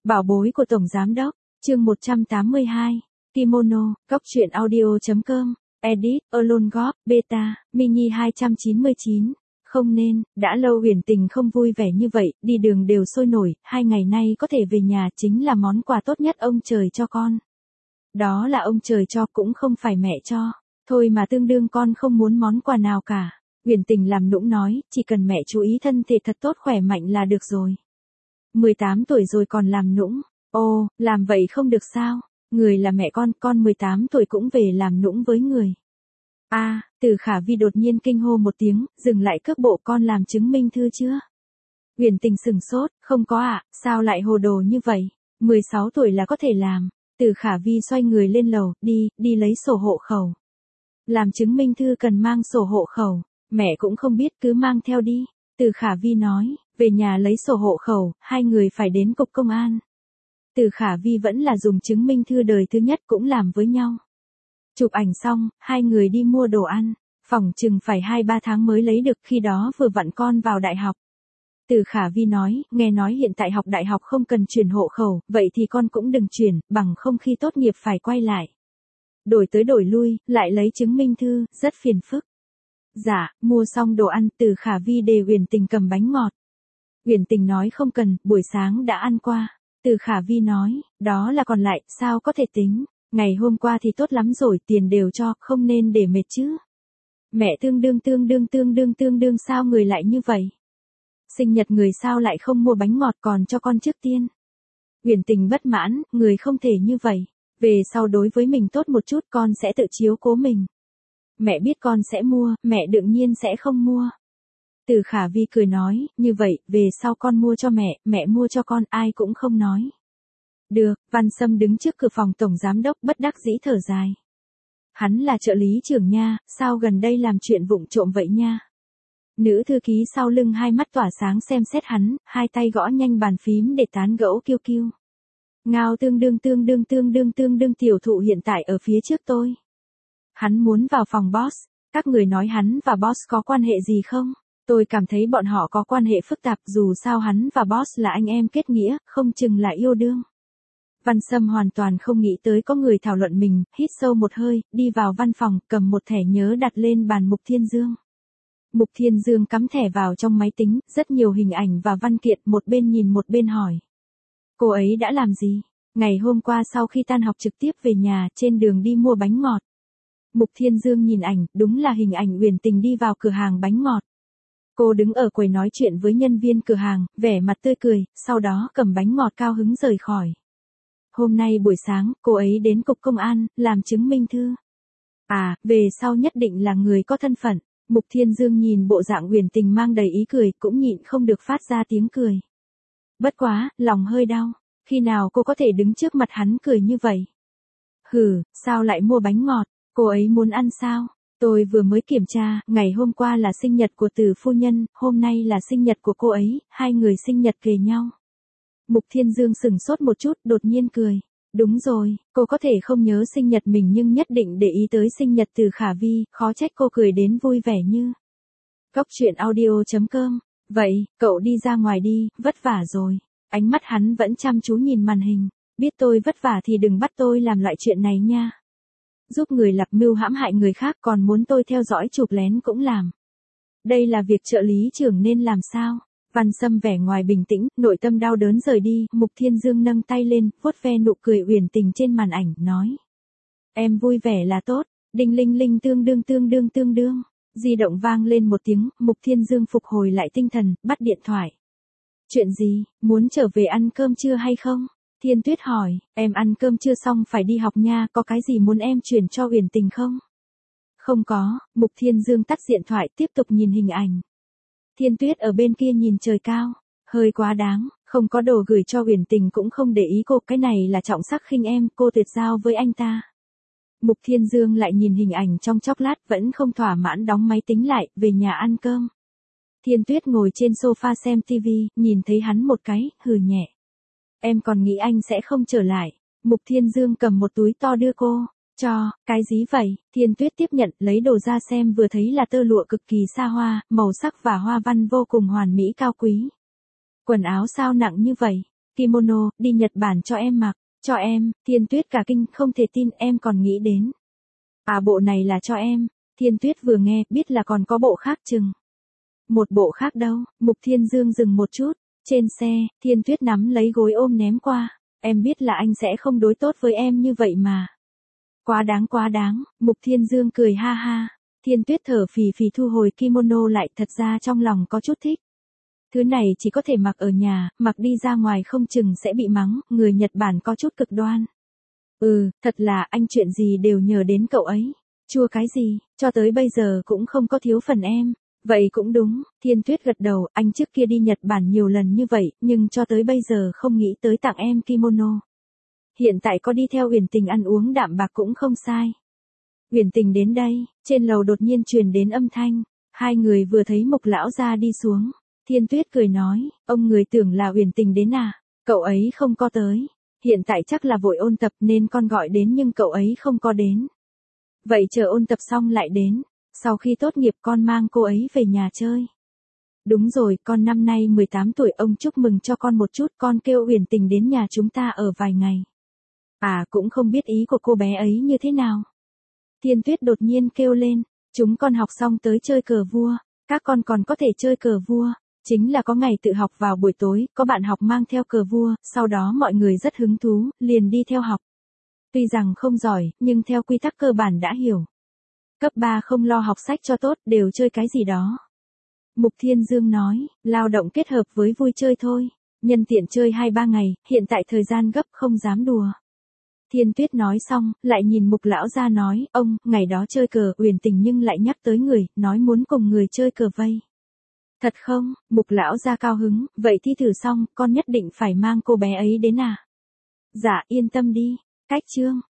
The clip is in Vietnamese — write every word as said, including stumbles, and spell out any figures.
Bảo bối của Tổng Giám Đốc, chương một trăm tám mươi hai, Kimono, Cóc truyện audio.com, Edit, Alone Gop, Beta, Mini hai trăm chín mươi chín. Không nên, đã lâu Huyền Tình không vui vẻ như vậy, đi đường đều sôi nổi, hai ngày nay có thể về nhà chính là món quà tốt nhất ông trời cho con. Đó là ông trời cho cũng không phải mẹ cho, thôi mà tương đương con không muốn món quà nào cả. Huyền Tình làm nũng nói, chỉ cần mẹ chú ý thân thể thật tốt khỏe mạnh là được rồi. mười tám tuổi rồi còn làm nũng, ô, làm vậy không được sao, người là mẹ con, con mười tám tuổi cũng về làm nũng với người. A, à, Từ Khả Vi đột nhiên kinh hô một tiếng, dừng lại cước bộ, con làm chứng minh thư chưa? Huyền Tình sừng sốt, không có ạ, à, sao lại hồ đồ như vậy, mười sáu tuổi là có thể làm. Từ Khả Vi xoay người lên lầu, đi, đi lấy sổ hộ khẩu. Làm chứng minh thư cần mang sổ hộ khẩu, mẹ cũng không biết cứ mang theo đi. Từ Khả Vi nói, về nhà lấy sổ hộ khẩu, hai người phải đến cục công an. Từ Khả Vi vẫn là dùng chứng minh thư đời thứ nhất cũng làm với nhau. Chụp ảnh xong, hai người đi mua đồ ăn, phỏng chừng phải hai ba tháng mới lấy được, khi đó vừa vặn con vào đại học. Từ Khả Vi nói, nghe nói hiện tại học đại học không cần chuyển hộ khẩu, vậy thì con cũng đừng chuyển, bằng không khi tốt nghiệp phải quay lại. Đổi tới đổi lui, lại lấy chứng minh thư, rất phiền phức. Dạ, mua xong đồ ăn, Từ Khả Vi đề Huyền Tình cầm bánh ngọt. Huyền Tình nói không cần, buổi sáng đã ăn qua. Từ Khả Vi nói, đó là còn lại, sao có thể tính, ngày hôm qua thì tốt lắm rồi, tiền đều cho, không nên để mệt chứ. Mẹ tương đương tương đương tương đương tương đương sao người lại như vậy? Sinh nhật người sao lại không mua bánh ngọt còn cho con trước tiên? Huyền Tình bất mãn, người không thể như vậy. Về sau đối với mình tốt một chút, con sẽ tự chiếu cố mình. Mẹ biết con sẽ mua, mẹ đương nhiên sẽ không mua. Từ Khả Vi cười nói, như vậy, về sau con mua cho mẹ, mẹ mua cho con, ai cũng không nói. Được, Văn Sâm đứng trước cửa phòng Tổng Giám Đốc bất đắc dĩ thở dài. Hắn là trợ lý trưởng nha, sao gần đây làm chuyện vụng trộm vậy nha? Nữ thư ký sau lưng hai mắt tỏa sáng xem xét hắn, hai tay gõ nhanh bàn phím để tán gẫu kiêu kiêu. Ngao tương đương tương đương tương đương tương đương tiểu thụ hiện tại ở phía trước tôi. Hắn muốn vào phòng boss, các người nói hắn và boss có quan hệ gì không? Tôi cảm thấy bọn họ có quan hệ phức tạp, dù sao hắn và boss là anh em kết nghĩa, không chừng là yêu đương. Văn Sâm hoàn toàn không nghĩ tới có người thảo luận mình, hít sâu một hơi, đi vào văn phòng, cầm một thẻ nhớ đặt lên bàn Mục Thiên Dương. Mục Thiên Dương cắm thẻ vào trong máy tính, rất nhiều hình ảnh và văn kiện, một bên nhìn một bên hỏi. Cô ấy đã làm gì? Ngày hôm qua sau khi tan học trực tiếp về nhà, trên đường đi mua bánh ngọt. Mục Thiên Dương nhìn ảnh, đúng là hình ảnh Huyền Tình đi vào cửa hàng bánh ngọt. Cô đứng ở quầy nói chuyện với nhân viên cửa hàng, vẻ mặt tươi cười, sau đó cầm bánh ngọt cao hứng rời khỏi. Hôm nay buổi sáng, cô ấy đến cục công an, làm chứng minh thư. À, về sau nhất định là người có thân phận. Mục Thiên Dương nhìn bộ dạng Huyền Tình mang đầy ý cười, cũng nhịn không được phát ra tiếng cười. Bất quá, lòng hơi đau, khi nào cô có thể đứng trước mặt hắn cười như vậy? Hừ, sao lại mua bánh ngọt, cô ấy muốn ăn sao? Tôi vừa mới kiểm tra, ngày hôm qua là sinh nhật của Từ phu nhân, hôm nay là sinh nhật của cô ấy, hai người sinh nhật kề nhau. Mục Thiên Dương sừng sốt một chút, đột nhiên cười. Đúng rồi, cô có thể không nhớ sinh nhật mình nhưng nhất định để ý tới sinh nhật Từ Khả Vi, khó trách cô cười đến vui vẻ như. Cóc truyện audio.com, vậy, cậu đi ra ngoài đi, vất vả rồi. Ánh mắt hắn vẫn chăm chú nhìn màn hình, biết tôi vất vả thì đừng bắt tôi làm loại chuyện này nha. Giúp người lập mưu hãm hại người khác còn muốn tôi theo dõi chụp lén cũng làm. Đây là việc trợ lý trưởng nên làm sao? Văn Sâm vẻ ngoài bình tĩnh, nội tâm đau đớn rời đi, Mục Thiên Dương nâng tay lên, vuốt ve nụ cười Huyền Tình trên màn ảnh, nói. Em vui vẻ là tốt, đinh linh linh tương đương tương đương tương đương. Di động vang lên một tiếng, Mục Thiên Dương phục hồi lại tinh thần, bắt điện thoại. Chuyện gì, muốn trở về ăn cơm trưa hay không? Thiên Tuyết hỏi, em ăn cơm trưa xong phải đi học nha, có cái gì muốn em chuyển cho Huyền Tình không? Không có, Mục Thiên Dương tắt điện thoại tiếp tục nhìn hình ảnh. Thiên Tuyết ở bên kia nhìn trời cao, hơi quá đáng, không có đồ gửi cho Huyền Tình cũng không để ý cô, cái này là trọng sắc khinh em, cô tuyệt giao với anh ta. Mục Thiên Dương lại nhìn hình ảnh trong chốc lát vẫn không thỏa mãn đóng máy tính lại, về nhà ăn cơm. Thiên Tuyết ngồi trên sofa xem tivi, nhìn thấy hắn một cái, hừ nhẹ. Em còn nghĩ anh sẽ không trở lại. Mục Thiên Dương cầm một túi to đưa cô. Cho, cái gì vậy? Thiên Tuyết tiếp nhận, lấy đồ ra xem, vừa thấy là tơ lụa cực kỳ xa hoa, màu sắc và hoa văn vô cùng hoàn mỹ cao quý. Quần áo sao nặng như vậy? kimono, đi Nhật Bản cho em mặc, cho em, Thiên Tuyết cả kinh, không thể tin, em còn nghĩ đến. À bộ này là cho em, Thiên Tuyết vừa nghe, biết là còn có bộ khác chừng. Một bộ khác đâu, Mục Thiên Dương dừng một chút, trên xe, Thiên Tuyết nắm lấy gối ôm ném qua, em biết là anh sẽ không đối tốt với em như vậy mà. Quá đáng quá đáng, Mục Thiên Dương cười ha ha, Thiên Tuyết thở phì phì thu hồi kimono lại, thật ra trong lòng có chút thích. Thứ này chỉ có thể mặc ở nhà, mặc đi ra ngoài không chừng sẽ bị mắng, người Nhật Bản có chút cực đoan. Ừ, thật là anh chuyện gì đều nhờ đến cậu ấy. Chua cái gì, cho tới bây giờ cũng không có thiếu phần em. Vậy cũng đúng, Thiên Tuyết gật đầu, anh trước kia đi Nhật Bản nhiều lần như vậy, nhưng cho tới bây giờ không nghĩ tới tặng em kimono. Hiện tại có đi theo Uyển Tình ăn uống đạm bạc cũng không sai. Uyển Tình đến đây, trên lầu đột nhiên truyền đến âm thanh, hai người vừa thấy Mục lão gia đi xuống. Thiên Tuyết cười nói, ông người tưởng là Uyển Tình đến à, cậu ấy không có tới. Hiện tại chắc là vội ôn tập nên con gọi đến nhưng cậu ấy không có đến. Vậy chờ ôn tập xong lại đến, sau khi tốt nghiệp con mang cô ấy về nhà chơi. Đúng rồi, con năm nay mười tám tuổi, ông chúc mừng cho con một chút, con kêu Uyển Tình đến nhà chúng ta ở vài ngày. À cũng không biết ý của cô bé ấy như thế nào. Thiên Tuyết đột nhiên kêu lên, chúng con học xong tới chơi cờ vua, các con còn có thể chơi cờ vua. Chính là có ngày tự học vào buổi tối, có bạn học mang theo cờ vua, sau đó mọi người rất hứng thú, liền đi theo học. Tuy rằng không giỏi, nhưng theo quy tắc cơ bản đã hiểu. Cấp ba không lo học sách cho tốt, đều chơi cái gì đó. Mục Thiên Dương nói, lao động kết hợp với vui chơi thôi, nhân tiện chơi hai ba ngày, hiện tại thời gian gấp không dám đùa. Thiên Tuyết nói xong, lại nhìn Mục lão gia nói, ông, ngày đó chơi cờ, Uyển Tình nhưng lại nhắc tới người, nói muốn cùng người chơi cờ vây. Thật không, Mục lão gia cao hứng, vậy thi thử xong, con nhất định phải mang cô bé ấy đến à? Dạ yên tâm đi, cách chương.